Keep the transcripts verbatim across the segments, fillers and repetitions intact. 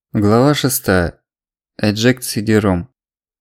Глава шестая. Эджект Сидером.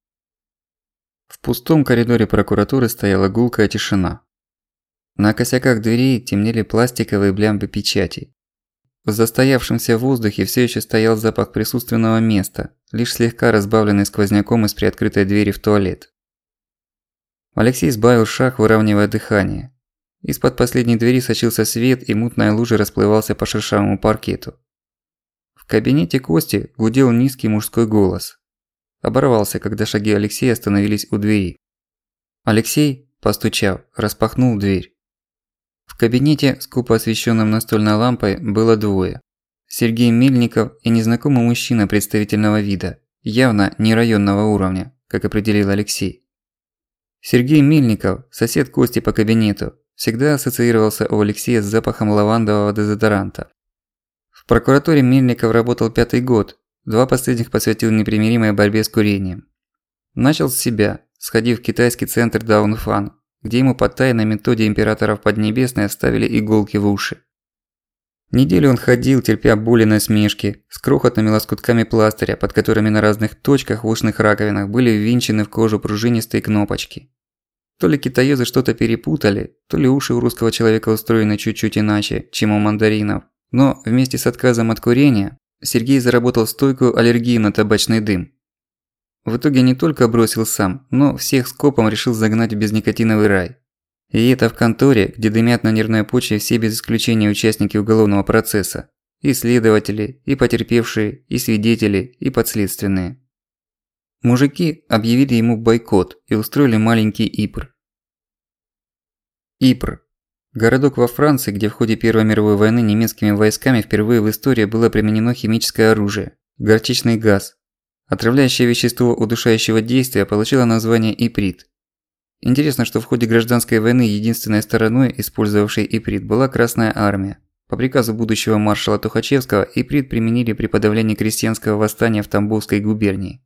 В пустом коридоре прокуратуры стояла гулкая тишина. На косяках дверей темнели пластиковые блямбы печатей. В застоявшемся воздухе всё ещё стоял запах присутственного места, лишь слегка разбавленный сквозняком из приоткрытой двери в туалет. Алексей сбавил шаг, выравнивая дыхание. Из-под последней двери сочился свет, и мутная лужа расплывался по шершавому паркету. В кабинете Кости гудел низкий мужской голос. Оборвался, когда шаги Алексея остановились у двери. Алексей, постучав, распахнул дверь. В кабинете, скупо освещенном настольной лампой, было двое. Сергей Мельников и незнакомый мужчина представительного вида, явно не районного уровня, как определил Алексей. Сергей Мельников, сосед Кости по кабинету, всегда ассоциировался у Алексея с запахом лавандового дезодоранта. В прокуратуре Мельников работал пятый год, два последних посвятил непримиримой борьбе с курением. Начал с себя, сходив в китайский центр Даунфан, где ему по тайной методе императоров Поднебесной вставили иголки в уши. Неделю он ходил, терпя боли и насмешки, с крохотными лоскутками пластыря, под которыми на разных точках в ушных раковинах были ввинчены в кожу пружинистые кнопочки. То ли китаёзы что-то перепутали, то ли уши у русского человека устроены чуть-чуть иначе, чем у мандаринов. Но вместе с отказом от курения Сергей заработал стойкую аллергию на табачный дым. В итоге не только бросил сам, но всех скопом решил загнать в безникотиновый рай. И это в конторе, где дымят на нервной почве все без исключения участники уголовного процесса. И следователи, и потерпевшие, и свидетели, и подследственные. Мужики объявили ему бойкот и устроили маленький Ипр. Ипр. Городок во Франции, где в ходе Первой мировой войны немецкими войсками впервые в истории было применено химическое оружие – горчичный газ. Отравляющее вещество удушающего действия получило название иприт. Интересно, что в ходе гражданской войны единственной стороной, использовавшей иприт, была Красная Армия. По приказу будущего маршала Тухачевского иприт применили при подавлении крестьянского восстания в Тамбовской губернии.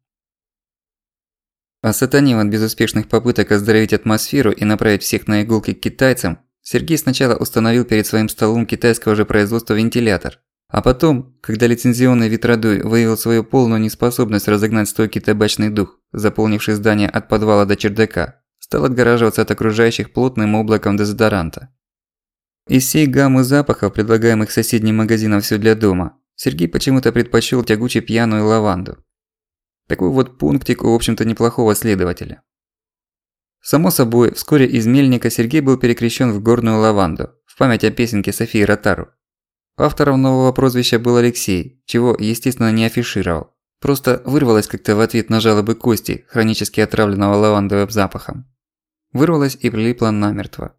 Осатанев от безуспешных попыток оздоровить атмосферу и направить всех на иголки к китайцам, Сергей сначала установил перед своим столом китайского же производства вентилятор, а потом, когда лицензионный ветродуй выявил свою полную неспособность разогнать стойкий табачный дух, заполнивший здание от подвала до чердака, стал отгораживаться от окружающих плотным облаком дезодоранта. Из всей гаммы запахов, предлагаемых соседним магазином «Всё для дома», Сергей почему-то предпочёл тягуче пьяную лаванду. Такой вот пунктик у, в общем-то, неплохого следователя. Само собой, вскоре из Мельника Сергей был перекрещен в горную лаванду, в память о песенке Софии Ротару. Автором нового прозвища был Алексей, чего, естественно, не афишировал. Просто вырвалось как-то в ответ на жалобы Кости, хронически отравленного лавандовым запахом. Вырвалось и прилипло намертво.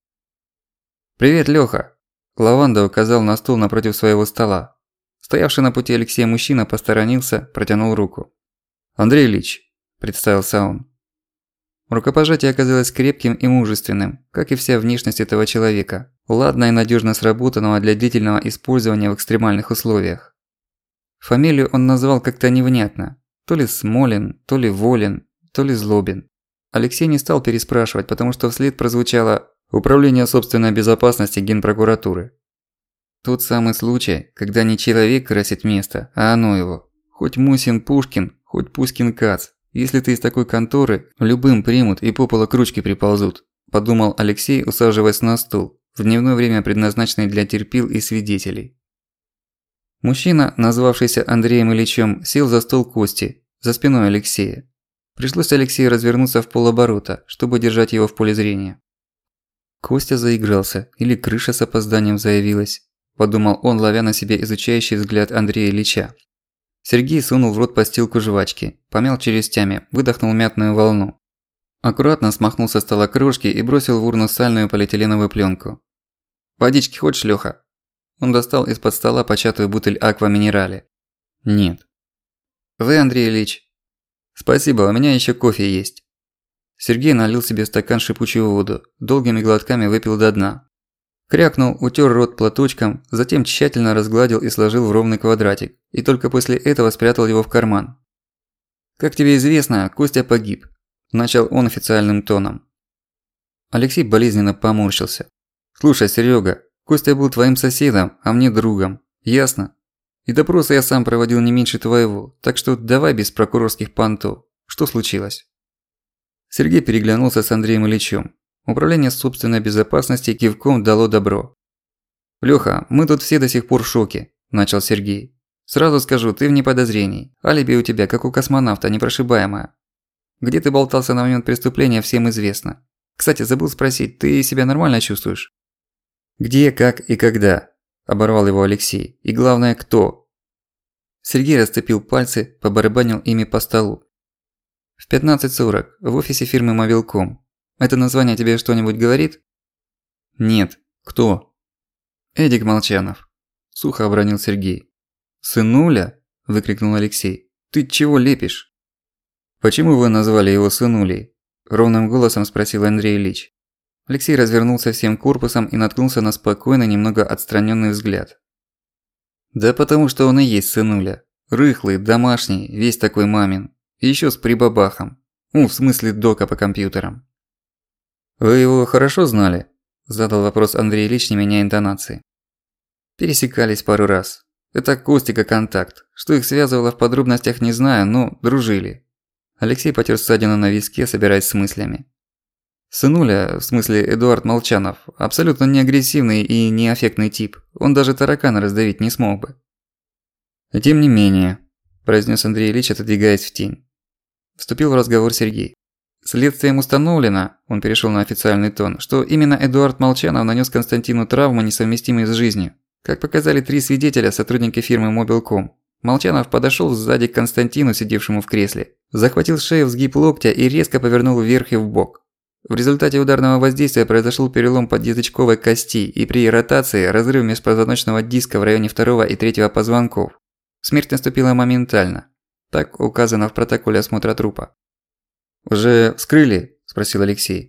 «Привет, Лёха!» Лаванда указал на стол напротив своего стола. Стоявший на пути Алексея мужчина посторонился, протянул руку. «Андрей Ильич», – представился он. Рукопожатие оказалось крепким и мужественным, как и вся внешность этого человека, ладно и надёжно сработанного для длительного использования в экстремальных условиях. Фамилию он назвал как-то невнятно, то ли Смолин, то ли Волин, то ли Злобин. Алексей не стал переспрашивать, потому что вслед прозвучало «Управление собственной безопасности Генпрокуратуры». Тот самый случай, когда не человек красит место, а оно его. Хоть Мусин Пушкин, хоть Пускин Кац. Если ты из такой конторы, любым примут и по полу к ручке приползут, подумал Алексей, усаживаясь на стул, в дневное время предназначенный для терпил и свидетелей. Мужчина, назвавшийся Андреем Ильичем, сел за стол Кости, за спиной Алексея. Пришлось Алексею развернуться в полоборота, чтобы держать его в поле зрения. Костя заигрался, или крыша с опозданием заявилась, подумал он, ловя на себе изучающий взгляд Андрея Ильича. Сергей сунул в рот постилку жвачки, помял челюстями, выдохнул мятную волну. Аккуратно смахнул со стола крошки и бросил в урну сальную полиэтиленовую плёнку. «Водички хочешь, Лёха?» Он достал из-под стола початую бутыль аква минерале. «Нет». «Вы, Андрей Ильич?» «Спасибо, у меня ещё кофе есть». Сергей налил себе в стакан шипучую воду, долгими глотками выпил до дна. Крякнул, утер рот платочком, затем тщательно разгладил и сложил в ровный квадратик, и только после этого спрятал его в карман. «Как тебе известно, Костя погиб», – начал он официальным тоном. Алексей болезненно поморщился. «Слушай, Серёга, Костя был твоим соседом, а мне другом. Ясно? И допросы я сам проводил не меньше твоего, так что давай без прокурорских понтов. Что случилось?» Сергей переглянулся с Андреем Ильичем. Управление собственной безопасности кивком дало добро. «Лёха, мы тут все до сих пор в шоке», – начал Сергей. «Сразу скажу, ты вне подозрений. Алиби у тебя, как у космонавта, непрошибаемое. Где ты болтался на момент преступления, всем известно. Кстати, забыл спросить, ты себя нормально чувствуешь?» «Где, как и когда?» – оборвал его Алексей. «И главное, кто?» Сергей расцепил пальцы, побарабанил ими по столу. «В пятнадцать сорок, в офисе фирмы Мобилком. Это название тебе что-нибудь говорит?» «Нет. Кто?» «Эдик Молчанов», – сухо обронил Сергей. «Сынуля?» – выкрикнул Алексей. «Ты чего лепишь?» «Почему вы назвали его сынулей?» – ровным голосом спросил Андрей Ильич. Алексей развернулся всем корпусом и наткнулся на спокойный, немного отстранённый взгляд. «Да потому что он и есть сынуля. Рыхлый, домашний, весь такой мамин. И ещё с прибабахом. Ну, в смысле дока по компьютерам». «Вы его хорошо знали?» – задал вопрос Андрей Ильич, не меняя интонации. «Пересекались пару раз. Это Костика контакт. Что их связывало в подробностях не знаю, но дружили». Алексей потер ссадину на виске, собираясь с мыслями. Сынуля, в смысле Эдуард Молчанов, абсолютно не агрессивный и не аффектный тип. Он даже таракана раздавить не смог бы. «Тем не менее», – произнес Андрей Ильич, отодвигаясь в тень. Вступил в разговор Сергей. «Следствием установлено», – он перешел на официальный тон, что именно Эдуард Молчанов нанес Константину травму, несовместимую с жизнью. Как показали три свидетеля, сотрудники фирмы Мобилком. Молчанов подошёл сзади к Константину, сидевшему в кресле, захватил шею в сгиб локтя и резко повернул вверх и вбок. В результате ударного воздействия произошёл перелом подъязычковой кости и при ротации разрыв межпозвоночного диска в районе второго и третьего позвонков. Смерть наступила моментально. Так указано в протоколе осмотра трупа. «Уже вскрыли?» – спросил Алексей.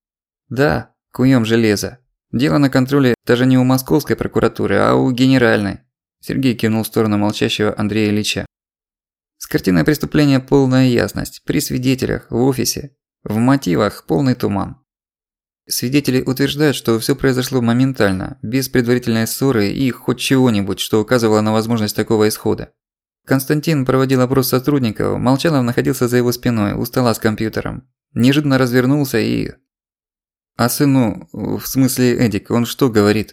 «Да, куем железо. Дело на контроле даже не у московской прокуратуры, а у генеральной». Сергей кивнул в сторону молчащего Андрея Ильича. «С картиной преступления полная ясность. При свидетелях, в офисе. В мотивах полный туман. Свидетели утверждают, что всё произошло моментально, без предварительной ссоры и хоть чего-нибудь, что указывало на возможность такого исхода. Константин проводил опрос сотрудников, Молчанов находился за его спиной, у стола с компьютером. Неожиданно развернулся и... А сыну, в смысле Эдик, он что говорит?»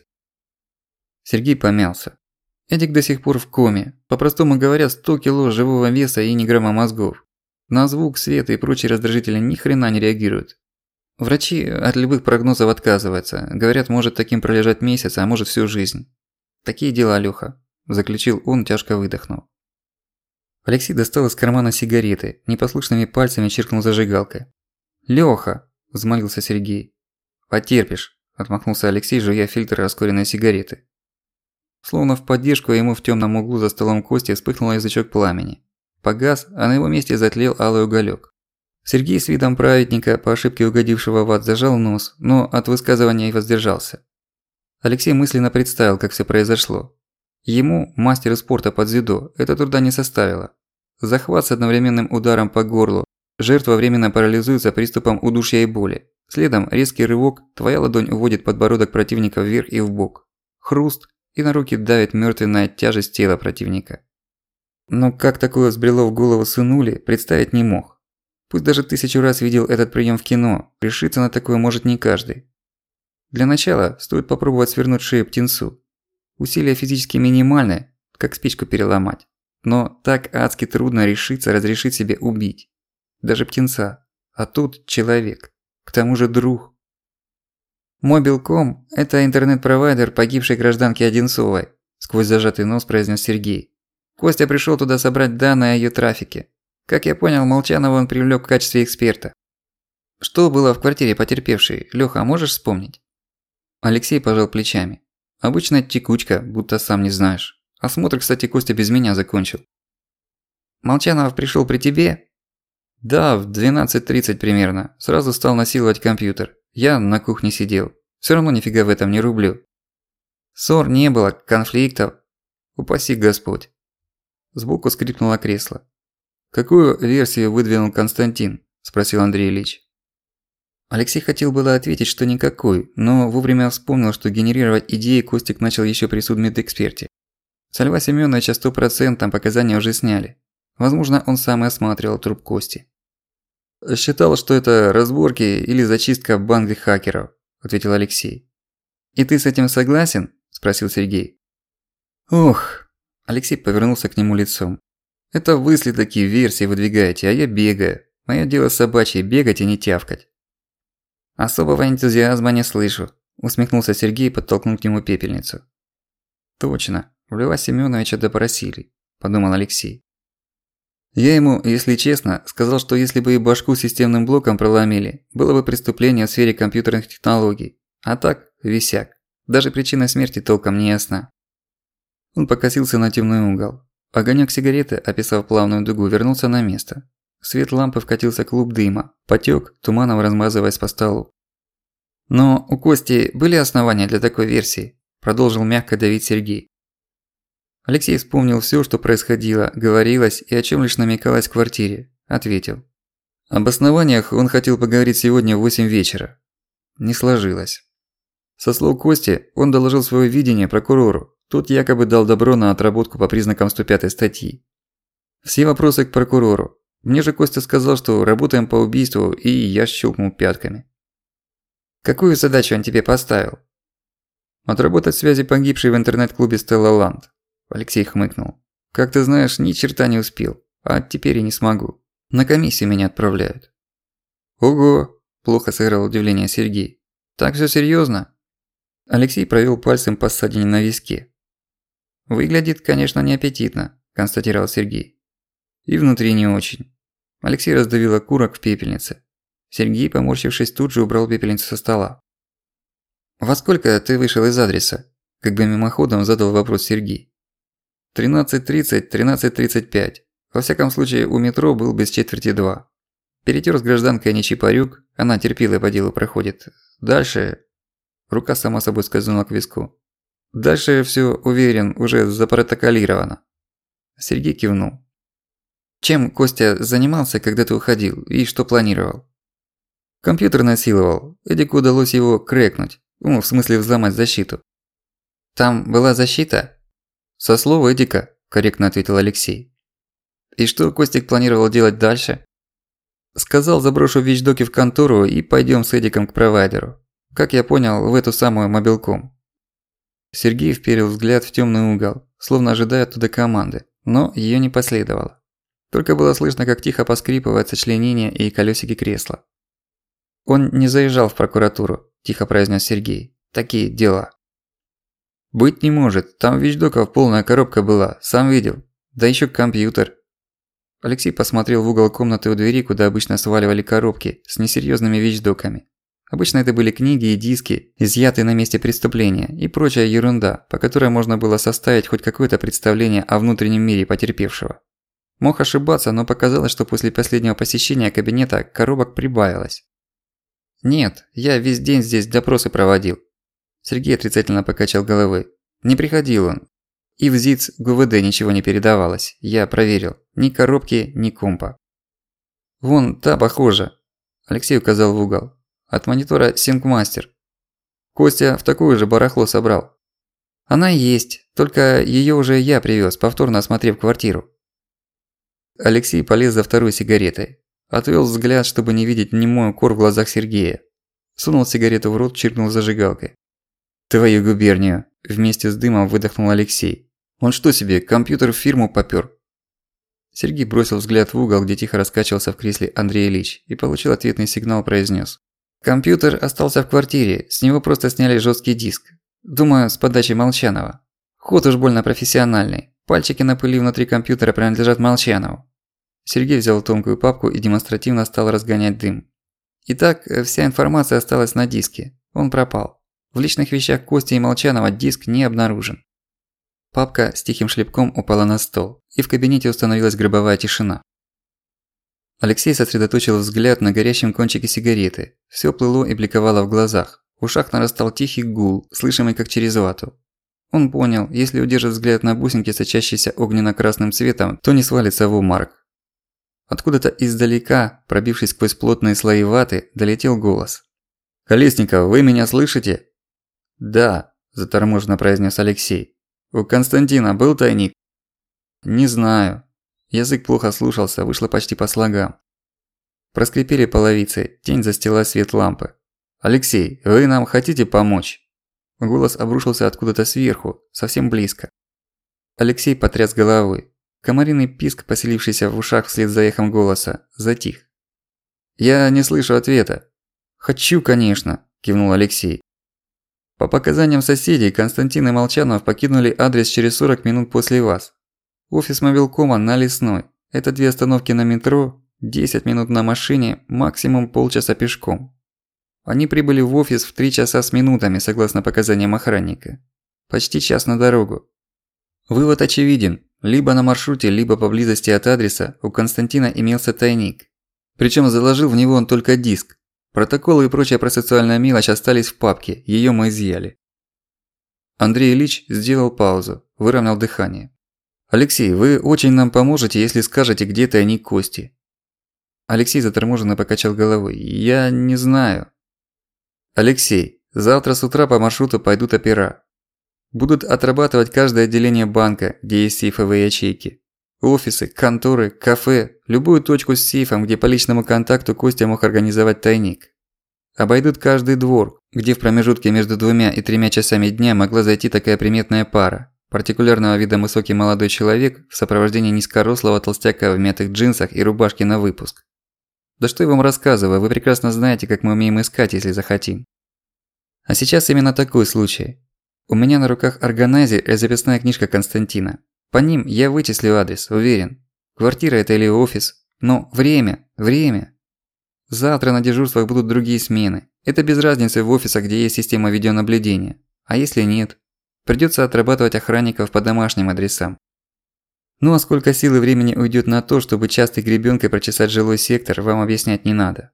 Сергей помялся. Эдик до сих пор в коме. По-простому говоря, сто кило живого веса и ни грамма мозгов. На звук, свет и прочие раздражители ни хрена не реагируют. Врачи от любых прогнозов отказываются. Говорят, может таким пролежать месяц, а может всю жизнь. Такие дела, Лёха, заключил он, тяжко выдохнув. Алексей достал из кармана сигареты, непослушными пальцами чиркнул зажигалкой. «Лёха!» – взмолился Сергей. «Потерпишь», – отмахнулся Алексей, жуя фильтр раскуренной сигареты. Словно в поддержку ему в тёмном углу за столом Кости вспыхнул язычок пламени. Погас, а на его месте затлел алый уголёк. Сергей с видом праведника, по ошибке угодившего в ад, зажал нос, но от высказывания и воздержался. Алексей мысленно представил, как всё произошло. Ему, мастеру спорта под дзюдо, это труда не составило. Захват с одновременным ударом по горлу, жертва временно парализуется приступом удушья и боли. Следом резкий рывок, твоя ладонь уводит подбородок противника вверх и вбок. Хруст, и на руки давит мёртвенная тяжесть тела противника. Но как такое взбрело в голову сынули, представить не мог. Пусть даже тысячу раз видел этот приём в кино, решиться на такое может не каждый. Для начала стоит попробовать свернуть шею птенцу. Усилия физически минимальны, как спичку переломать. Но так адски трудно решиться разрешить себе убить. Даже птенца. А тут человек. К тому же друг. «Мобилком – это интернет-провайдер погибшей гражданки Одинцовой», – сквозь зажатый нос произнес Сергей. «Костя пришёл туда собрать данные о её трафике. Как я понял, Молчанова он привлёк в качестве эксперта. Что было в квартире потерпевшей, Лёха, можешь вспомнить?» Алексей пожал плечами. «Обычная текучка, будто сам не знаешь. Осмотр, кстати, Костя без меня закончил». «Молчанов пришёл при тебе?» «Да, в двенадцать тридцать примерно. Сразу стал насиловать компьютер. Я на кухне сидел. Всё равно нифига в этом не рублю. Ссор не было, конфликтов. Упаси Господь». Сбоку скрипнуло кресло. «Какую версию выдвинул Константин?» – спросил Андрей Ильич. Алексей хотел было ответить, что никакой, но вовремя вспомнил, что генерировать идеи Костик начал ещё при судмедэксперте. С Льва Семёновича сто процентов показания уже сняли. Возможно, он сам и осматривал труп Кости. «Считал, что это разборки или зачистка банды хакеров», – ответил Алексей. «И ты с этим согласен?» – спросил Сергей. «Ох», – Алексей повернулся к нему лицом. «Это вы сли такие версии выдвигаете, а я бегаю. Моё дело собачье – бегать и не тявкать». «Особого энтузиазма не слышу», – усмехнулся Сергей и подтолкнул к нему пепельницу. «Точно, в Льва Семёновича допросили», – подумал Алексей. Я ему, если честно, сказал, что если бы и башку системным блоком проломили, было бы преступление в сфере компьютерных технологий. А так, висяк. Даже причина смерти толком не ясна. Он покосился на темный угол. Огонёк сигареты, описав плавную дугу, вернулся на место. В свет лампы вкатился клуб дыма, потёк, туманом размазываясь по столу. «Но у Кости были основания для такой версии», – продолжил мягко давить Сергей. Алексей вспомнил всё, что происходило, говорилось и о чём лишь намекалось в квартире. Ответил. Об основаниях он хотел поговорить сегодня в восемь вечера. Не сложилось. Со слов Кости, он доложил своё видение прокурору. Тот якобы дал добро на отработку по признакам сто пятой статьи. Все вопросы к прокурору. Мне же Костя сказал, что работаем по убийству, и я щелкнул пятками. Какую задачу он тебе поставил? Отработать связи погибшей в интернет-клубе Стелла Ланд. Алексей хмыкнул. Как ты знаешь, ни черта не успел. А теперь и не смогу. На комиссию меня отправляют. Ого! Плохо сыграл удивление Сергей. Так всё серьёзно? Алексей провёл пальцем по ссадине на виске. Выглядит, конечно, неаппетитно, констатировал Сергей. И внутри не очень. Алексей раздавил окурок в пепельнице. Сергей, поморщившись, тут же убрал пепельницу со стола. «Во сколько ты вышел из адреса?» Как бы мимоходом задал вопрос Сергей. тринадцать тридцать, тринадцать тридцать пять. Во всяком случае, у метро был без четверти два. Перетёр с гражданкой Нечипарюк, она терпила по делу проходит. Дальше... Рука сама собой скользнула к виску. Дальше всё, уверен, уже запротоколировано. Сергей кивнул. Чем Костя занимался, когда ты уходил, и что планировал? Компьютер насиловал. Эдику удалось его крэкнуть. Ну, в смысле взломать защиту. Там была защита? Со слов Эдика, корректно ответил Алексей. И что Костик планировал делать дальше? Сказал, заброшу вещдоки в контору и пойдём с Эдиком к провайдеру. Как я понял, в эту самую мобилком. Сергей вперил взгляд в тёмный угол, словно ожидая оттуда команды, но её не последовало. Только было слышно, как тихо поскрипывает сочленение и колёсики кресла. «Он не заезжал в прокуратуру», – тихо произнес Сергей. «Такие дела». «Быть не может, там вещдоков полная коробка была, сам видел. Да ещё компьютер». Алексей посмотрел в угол комнаты у двери, куда обычно сваливали коробки с несерьёзными вещдоками. Обычно это были книги и диски, изъятые на месте преступления, и прочая ерунда, по которой можно было составить хоть какое-то представление о внутреннем мире потерпевшего. Мог ошибаться, но показалось, что после последнего посещения кабинета коробок прибавилось. «Нет, я весь день здесь допросы проводил». Сергей отрицательно покачал головой. «Не приходил он. И в ЗИЦ ГУВД ничего не передавалось. Я проверил. Ни коробки, ни компа». «Вон та похожа». Алексей указал в угол. «От монитора Синкмастер. Костя в такое же барахло собрал». «Она есть, только её уже я привёз, повторно осмотрев квартиру». Алексей полез за второй сигаретой. Отвёл взгляд, чтобы не видеть немой укор в глазах Сергея. Сунул сигарету в рот, чиркнул зажигалкой. «Твою губернию!» – вместе с дымом выдохнул Алексей. «Он что себе, компьютер в фирму попёр?» Сергей бросил взгляд в угол, где тихо раскачивался в кресле Андрей Ильич, и получил ответный сигнал, произнёс. «Компьютер остался в квартире, с него просто сняли жёсткий диск. Думаю, с подачи Молчанова. Ход уж больно профессиональный. Пальчики на пыли внутри компьютера принадлежат Молчанову». Сергей взял тонкую папку и демонстративно стал разгонять дым. Итак, вся информация осталась на диске. Он пропал. В личных вещах Кости и Молчанова диск не обнаружен. Папка с тихим шлепком упала на стол, и в кабинете установилась гробовая тишина. Алексей сосредоточил взгляд на горящем кончике сигареты. Всё плыло и бликовало в глазах. В ушах нарастал тихий гул, слышимый как через вату. Он понял, если удержит взгляд на бусинке, сочащейся огненно-красным цветом, то не свалится в обморок. Откуда-то издалека, пробившись сквозь плотные слои ваты, долетел голос. «Колесников, вы меня слышите?» «Да», – заторможенно произнес Алексей. у Константина был тайник? Не знаю. Язык плохо слушался, вышло почти по слогам. Проскрипели половицы, тень застила свет лампы. «Алексей, вы нам хотите помочь?» Голос обрушился откуда-то сверху, совсем близко. Алексей потряс головой. Комариный писк, поселившийся в ушах вслед за эхом голоса, затих. «Я не слышу ответа». «Хочу, конечно», – кивнул Алексей. «По показаниям соседей, Константин и Молчанов покинули адрес через сорок минут после вас. Офис мобилкома на Лесной. Это две остановки на метро, десять минут на машине, максимум полчаса пешком. Они прибыли в офис в три часа с минутами, согласно показаниям охранника. Почти час на дорогу. Вывод очевиден. Либо на маршруте, либо поблизости от адреса у Константина имелся тайник. Причем заложил в него он только диск. Протоколы и прочая процессуальная мелочь остались в папке, её мы изъяли». Андрей Ильич сделал паузу, выровнял дыхание. «Алексей, вы очень нам поможете, если скажете, где тайник Кости». Алексей заторможенно покачал головой. «Я не знаю». «Алексей, завтра с утра по маршруту пойдут опера. Будут отрабатывать каждое отделение банка, где есть сейфовые ячейки. Офисы, конторы, кафе, любую точку с сейфом, где по личному контакту Костя мог организовать тайник. Обойдут каждый двор, где в промежутке между двумя и тремя часами дня могла зайти такая приметная пара. Партикулярного вида высокий молодой человек в сопровождении низкорослого толстяка в мятых джинсах и рубашке на выпуск. Да что я вам рассказываю, вы прекрасно знаете, как мы умеем искать, если захотим. А сейчас именно такой случай. У меня на руках органайзер и записная книжка Константина. По ним я вычислю адрес, уверен. Квартира это или офис. Но время, время. Завтра на дежурствах будут другие смены. Это без разницы в офисах, где есть система видеонаблюдения. А если нет? Придётся отрабатывать охранников по домашним адресам. Ну а сколько сил и времени уйдёт на то, чтобы частой гребёнкой прочесать жилой сектор, вам объяснять не надо.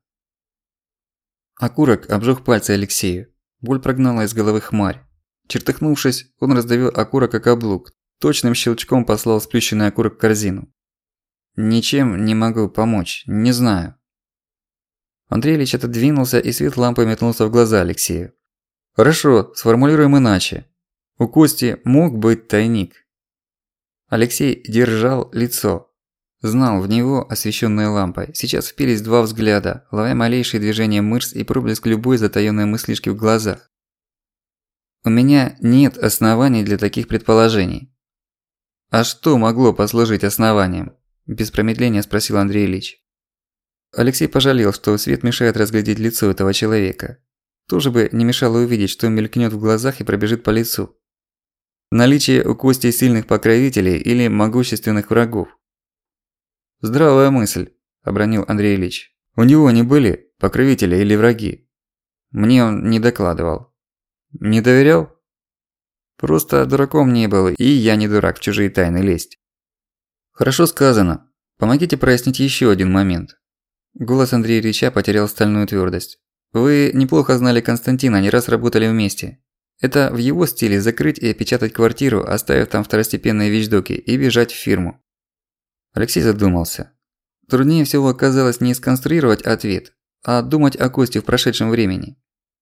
Окурок обжёг пальцы Алексею. Боль прогнала из головы хмарь. Чертыхнувшись, он раздавил окурок о каблук. Точным щелчком послал сплющенный окурок в корзину. «Ничем не могу помочь, не знаю». Андрей Ильич отодвинулся, и свет лампы метнулся в глаза Алексею. «Хорошо, сформулируем иначе. У Кости мог быть тайник». Алексей держал лицо. Знал, в него, освещенное лампой, сейчас впились два взгляда, ловя малейшие движения мышц и проблеск любой затаённой мыслишки в глазах. «У меня нет оснований для таких предположений». «А что могло послужить основанием?» – без промедления спросил Андрей Ильич. Алексей пожалел, что свет мешает разглядеть лицо этого человека. Тоже бы не мешало увидеть, что мелькнёт в глазах и пробежит по лицу. Наличие у Кости сильных покровителей или могущественных врагов. «Здравая мысль», – обронил Андрей Ильич. «У него не были покровители или враги? Мне он не докладывал». «Не доверял?» «Просто дураком не был, и я не дурак в чужие тайны лезть». «Хорошо сказано. Помогите прояснить ещё один момент». Голос Андрея Ильича потерял стальную твёрдость. «Вы неплохо знали Константина, не раз работали вместе. Это в его стиле закрыть и опечатать квартиру, оставив там второстепенные вещдоки, и бежать в фирму». Алексей задумался. Труднее всего оказалось не сконструировать ответ, а думать о Косте в прошедшем времени.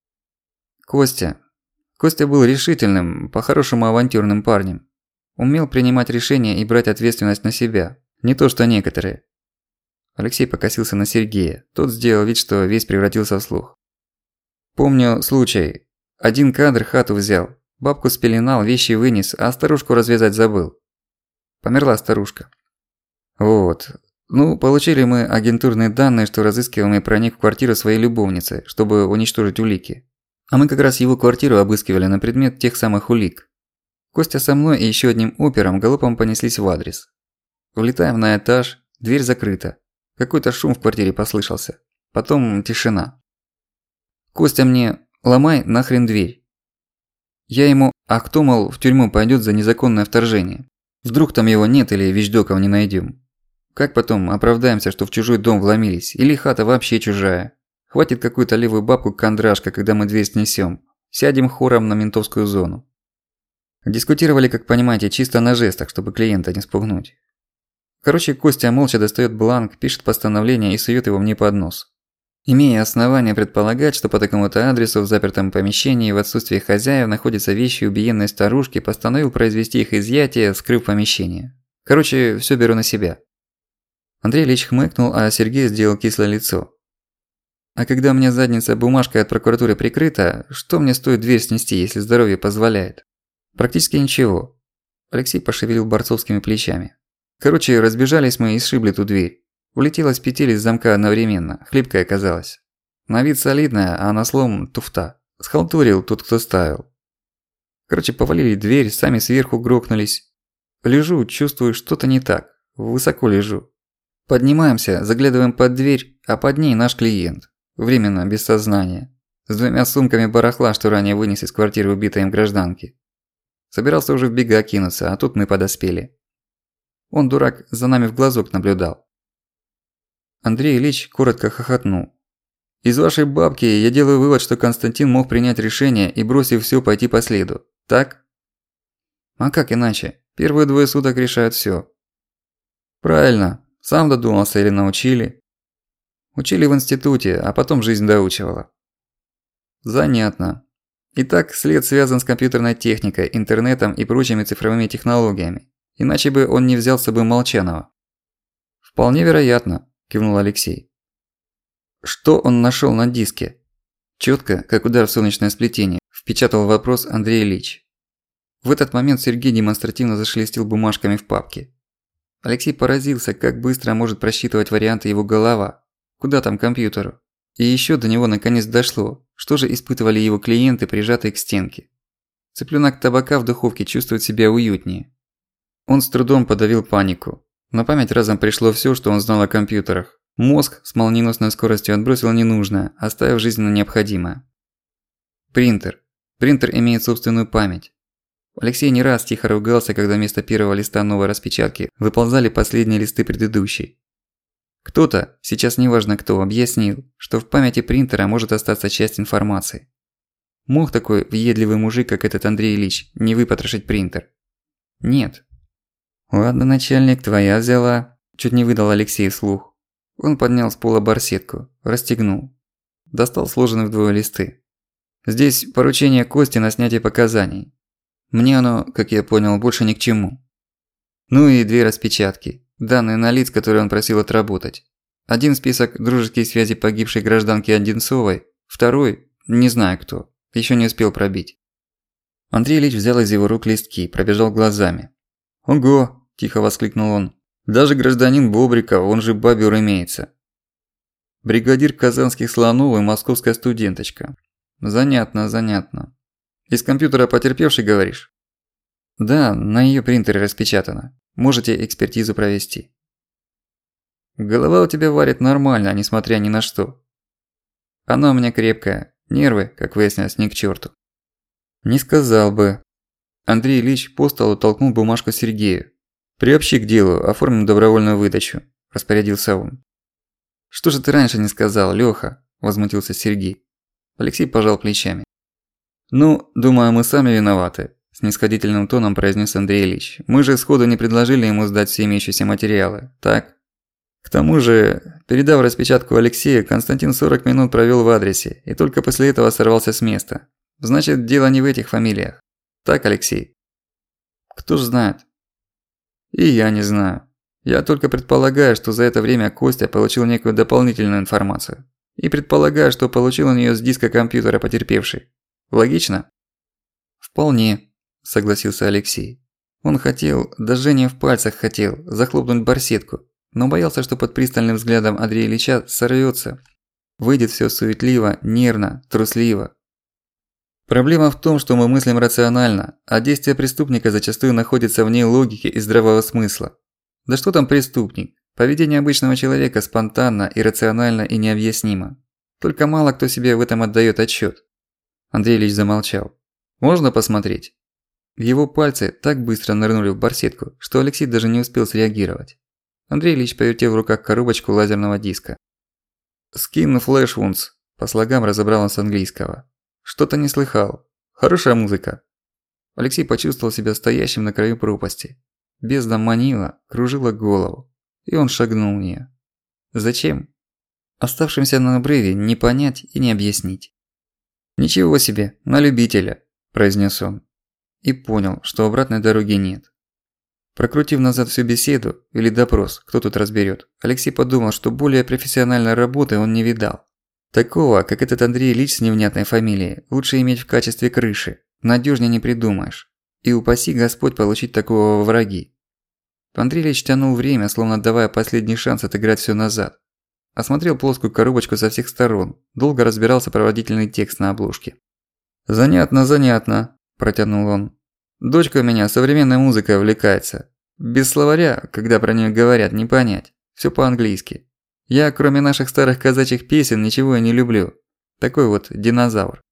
Костя. Костя был решительным, по-хорошему авантюрным парнем. Умел принимать решения и брать ответственность на себя. Не то что некоторые. Алексей покосился на Сергея. Тот сделал вид, что весь превратился в слух. Помню случай. Один кадр хату взял. Бабку спеленал, вещи вынес, а старушку развязать забыл. Померла старушка. Вот. Ну, получили мы агентурные данные, что разыскиваемый проник в квартиру своей любовницы, чтобы уничтожить улики. А мы как раз его квартиру обыскивали на предмет тех самых улик. Костя со мной и ещё одним опером галопом понеслись в адрес. Влетаем на этаж, дверь закрыта. Какой-то шум в квартире послышался. Потом тишина. Костя мне: «Ломай нахрен дверь». Я ему: «А кто, мол, в тюрьму пойдёт за незаконное вторжение? Вдруг там его нет или вещдоков не найдём? Как потом оправдаемся, что в чужой дом вломились? Или хата вообще чужая? Хватит какую-то левую бабку кондрашка, когда мы дверь снесём. Сядем хором на ментовскую зону». Дискутировали, как понимаете, чисто на жестах, чтобы клиента не спугнуть. Короче, Костя молча достаёт бланк, пишет постановление и суёт его мне под нос. имея основания предполагать, что по такому-то адресу в запертом помещении в отсутствие хозяев находятся вещи убиенной старушки, постановил произвести их изъятие, вскрыв помещение. Короче, всё беру на себя. Андрей Ильич хмыкнул, а Сергей сделал кислое лицо. А когда у меня задница бумажкой от прокуратуры прикрыта, что мне стоит дверь снести, если здоровье позволяет? Практически ничего. Алексей пошевелил борцовскими плечами. Короче, разбежались мы и сшибли ту дверь. Улетела с петель из замка одновременно, хлипкая оказалась. На вид солидная, а на слом туфта. Схалтурил тот, кто ставил. Короче, повалили дверь, сами сверху грохнулись. Лежу, чувствую, что-то не так. Высоко лежу. Поднимаемся, заглядываем под дверь, а под ней наш клиент. Временно, без сознания. С двумя сумками барахла, что ранее вынес из квартиры убитой им гражданки. Собирался уже в бега кинуться, а тут мы подоспели. Он, дурак, за нами в глазок наблюдал. Андрей Ильич коротко хохотнул. Из вашей бабки я делаю вывод, что Константин мог принять решение и, бросив всё, пойти по следу. Так? А как иначе? Первые двое суток решают всё. Правильно. Сам додумался или научили? Учили в институте, а потом жизнь доучивала. Занятно. Итак, след связан с компьютерной техникой, интернетом и прочими цифровыми технологиями. Иначе бы он не взял с собой Молчанова. Вполне вероятно, кивнул Алексей. Что он нашёл на диске? Чётко, как удар в солнечное сплетение, впечатал вопрос Андрей Ильич. В этот момент Сергей демонстративно зашелестел бумажками в папке. Алексей поразился, как быстро может просчитывать варианты его голова. Куда там компьютеру? И ещё до него наконец дошло, что же испытывали его клиенты, прижатые к стенке. Цыплёнок табака в духовке чувствует себя уютнее. Он с трудом подавил панику. На память разом пришло всё, что он знал о компьютерах. Мозг с молниеносной скоростью отбросил ненужное, оставив жизненно необходимое. Принтер. Принтер имеет собственную память. Алексей не раз тихо ругался, когда вместо первого листа новой распечатки выползали последние листы предыдущей. Кто-то, сейчас неважно кто, объяснил, что в памяти принтера может остаться часть информации. Мог такой въедливый мужик, как этот Андрей Ильич, не выпотрошить принтер? Нет. «Ладно, начальник, твоя взяла», – чуть не выдал Алексей вслух. Он поднял с пола барсетку, расстегнул. Достал сложенные вдвое листы. «Здесь поручение Кости на снятие показаний. Мне оно, как я понял, больше ни к чему. Ну и две распечатки, данные на лиц, которые он просил отработать. Один список дружеские связи погибшей гражданки Одинцовой, второй – не знаю кто, ещё не успел пробить». Андрей Ильич взял из его рук листки, пробежал глазами. «Ого!» – тихо воскликнул он. «Даже гражданин Бобриков, он же бобёр, имеется. Бригадир казанских слонов и московская студенточка. Занятно, занятно. Из компьютера потерпевший, говоришь?» «Да, на её принтере распечатано. Можете экспертизу провести». «Голова у тебя варит нормально, несмотря ни на что. Она у меня крепкая, нервы, как выяснилось, ни к чёрту». «Не сказал бы». Андрей Ильич по столу толкнул бумажку Сергею. «Приобщи к делу, оформим добровольную выдачу», – распорядился он. «Что же ты раньше не сказал, Лёха?» – возмутился Сергей. Алексей пожал плечами. «Ну, думаю, мы сами виноваты», – снисходительным тоном произнес Андрей Ильич. «Мы же сходу не предложили ему сдать все имеющиеся материалы, так? К тому же, передав распечатку Алексею, Константин сорок минут провёл в адресе и только после этого сорвался с места. Значит, дело не в этих фамилиях. Так, Алексей?» «Кто ж знает?» «И я не знаю. Я только предполагаю, что за это время Костя получил некую дополнительную информацию. И предполагаю, что получил он её с диска компьютера потерпевшей. Логично?» «Вполне», – согласился Алексей. Он хотел, до жжения в пальцах хотел, захлопнуть барсетку, но боялся, что под пристальным взглядом Андрея Ильича сорвётся. Выйдет всё суетливо, нервно, трусливо. Проблема в том, что мы мыслим рационально, а действия преступника зачастую находятся вне логики и здравого смысла. Да что там преступник? Поведение обычного человека спонтанно, иррационально и необъяснимо. Только мало кто себе в этом отдаёт отчёт. Андрей Ильич замолчал. «Можно посмотреть?» Его пальцы так быстро нырнули в барсетку, что Алексей даже не успел среагировать. Андрей Ильич повертел в руках коробочку лазерного диска. «Skin Flash Wounds», по слогам разобрал он с английского. «Что-то не слыхал. Хорошая музыка». Алексей почувствовал себя стоящим на краю пропасти. Бездна манила, кружила голову, и он шагнул в неё. Зачем? Оставшимся на обрыве не понять и не объяснить. «Ничего себе, на любителя», – произнес он. И понял, что обратной дороги нет. Прокрутив назад всю беседу, или допрос, кто тут разберет, Алексей подумал, что более профессиональной работы он не видал. Такого, как этот Андрей Ильич с невнятной фамилией, лучше иметь в качестве крыши, надежнее не придумаешь. И упаси Господь получить такого во враги. Андрей Ильич тянул время, словно давая последний шанс отыграть всё назад. Осмотрел плоскую коробочку со всех сторон, долго разбирал сопроводительный текст на обложке. «Занятно, занятно», – протянул он. «Дочка у меня современной музыкой увлекается. Без словаря, когда про неё говорят, не понять. Всё по-английски. Я, кроме наших старых казачьих песен, ничего и не люблю. Такой вот динозавр».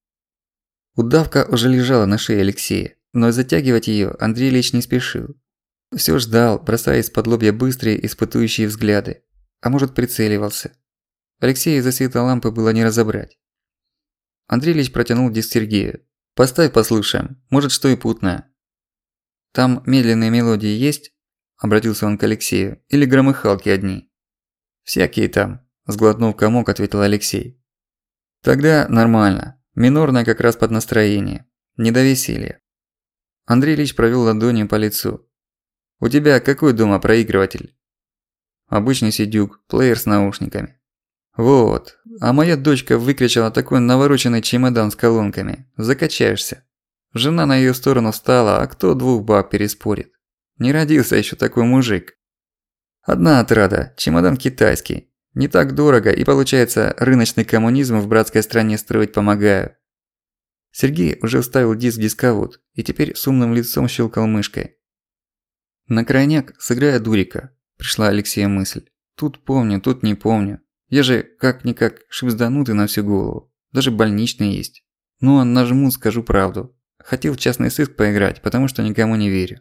Удавка уже лежала на шее Алексея, но затягивать её Андрей Ильич не спешил. Всё ждал, бросая из-под лобья быстрые, испытующие взгляды. А может, прицеливался. Алексея из-за света лампы было не разобрать. Андрей Ильич протянул диск Сергею. «Поставь, послушаем. Может, что и путное». «Там медленные мелодии есть?» – обратился он к Алексею. «Или громыхалки одни?» «Всякие там», – сглотнув комок, ответил Алексей. «Тогда нормально. Минорная как раз под настроение. Не до веселья». Андрей Ильич провёл ладонью по лицу. «У тебя какой дома проигрыватель?» «Обычный сидюк, плеер с наушниками». «Вот. А моя дочка выкричала такой навороченный чемодан с колонками. Закачаешься. Жена на её сторону встала, а кто двух баб переспорит? Не родился ещё такой мужик. Одна отрада, чемодан китайский. Не так дорого, и получается, рыночный коммунизм в братской стране строить помогаю». Сергей уже вставил диск в дисковод и теперь с умным лицом щелкал мышкой. «На крайняк сыграя дурика», – пришла Алексею мысль. «Тут помню, тут не помню. Я же как-никак шипзданутый на всю голову. Даже больничный есть. Ну а нажму, скажу правду. Хотел в частный сыск поиграть, потому что никому не верю».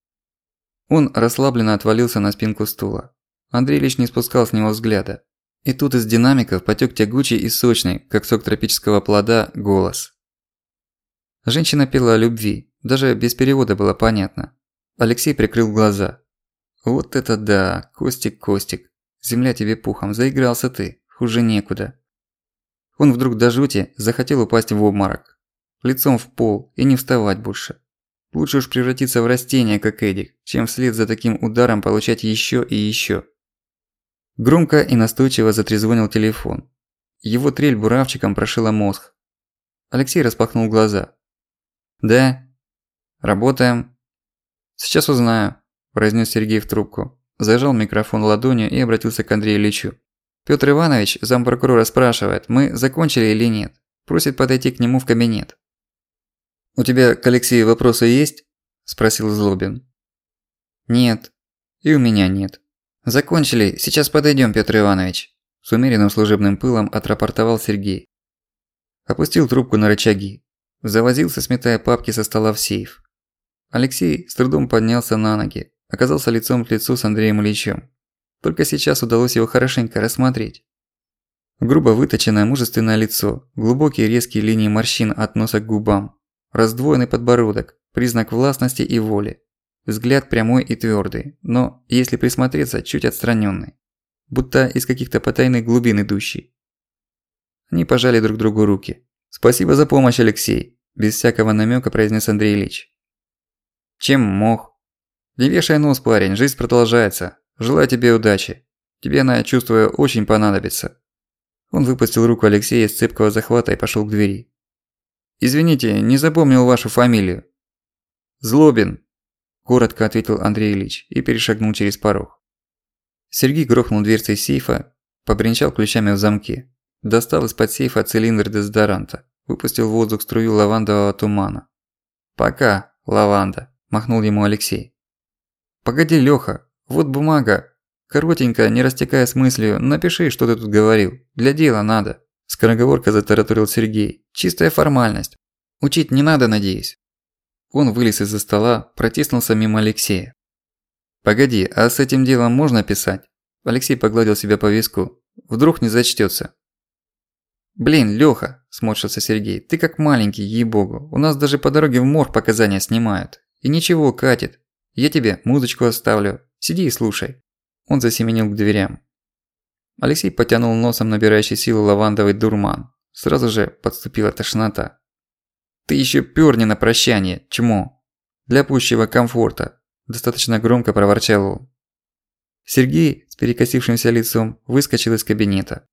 Он расслабленно отвалился на спинку стула. Андрей Ильич не спускал с него взгляда. И тут из динамиков потёк тягучий и сочный, как сок тропического плода, голос. Женщина пела о любви, даже без перевода было понятно. Алексей прикрыл глаза. «Вот это да, Костик, Костик, земля тебе пухом, заигрался ты, хуже некуда». Он вдруг до жути захотел упасть в обморок. Лицом в пол и не вставать больше. Лучше уж превратиться в растение, как Эдик, чем вслед за таким ударом получать ещё и ещё. Громко и настойчиво затрезвонил телефон. Его трель буравчиком прошила мозг. Алексей распахнул глаза. «Да? Работаем?» «Сейчас узнаю», – произнес Сергей в трубку. Зажал микрофон ладонью и обратился к Андрею Ильичу. «Пётр Иванович, зампрокурора, спрашивает, мы закончили или нет? Просит подойти к нему в кабинет». «У тебя к Алексею вопросы есть?» – спросил Злобин. «Нет. И у меня нет. Закончили, сейчас подойдём, Пётр Иванович», – с умеренным служебным пылом отрапортовал Сергей. Опустил трубку на рычаги. Завозился, сметая папки со стола в сейф. Алексей с трудом поднялся на ноги, оказался лицом к лицу с Андреем Ильичем. Только сейчас удалось его хорошенько рассмотреть. Грубо выточенное мужественное лицо, глубокие резкие линии морщин от носа к губам, раздвоенный подбородок, признак властности и воли. Взгляд прямой и твёрдый, но, если присмотреться, чуть отстранённый. Будто из каких-то потайных глубин идущий. Они пожали друг другу руки. «Спасибо за помощь, Алексей», – без всякого намёка произнес Андрей Ильич. «Чем мог?» «Не вешай нос, парень, жизнь продолжается. Желаю тебе удачи. Тебе она, чувствую, очень понадобится». Он выпустил руку Алексея из цепкого захвата и пошёл к двери. «Извините, не запомнил вашу фамилию». «Злобин», – коротко ответил Андрей Ильич и перешагнул через порог. Сергей грохнул дверцей сейфа, побренчал ключами в замке. Достал из-под сейфа цилиндр дезодоранта, выпустил в воздух струю лавандового тумана. «Пока, лаванда», – махнул ему Алексей. «Погоди, Лёха, вот бумага. Коротенько, не растекая с мыслью, напиши, что ты тут говорил. Для дела надо». Скороговорка затараторил Сергей. «Чистая формальность. Учить не надо, надеюсь». Он вылез из-за стола, протиснулся мимо Алексея. «Погоди, а с этим делом можно писать?» Алексей погладил себя по виску. «Вдруг не зачтётся». «Блин, Лёха», – сморщился Сергей, – «ты как маленький, ей-богу. У нас даже по дороге в морг показания снимают. И ничего, катит. Я тебе музычку оставлю. Сиди и слушай». Он засеменил к дверям. Алексей потянул носом набирающий силу лавандовый дурман. Сразу же подступила тошнота. «Ты ещё пёрни на прощание, чмо! Для пущего комфорта!» – достаточно громко проворчал он. Сергей с перекосившимся лицом выскочил из кабинета.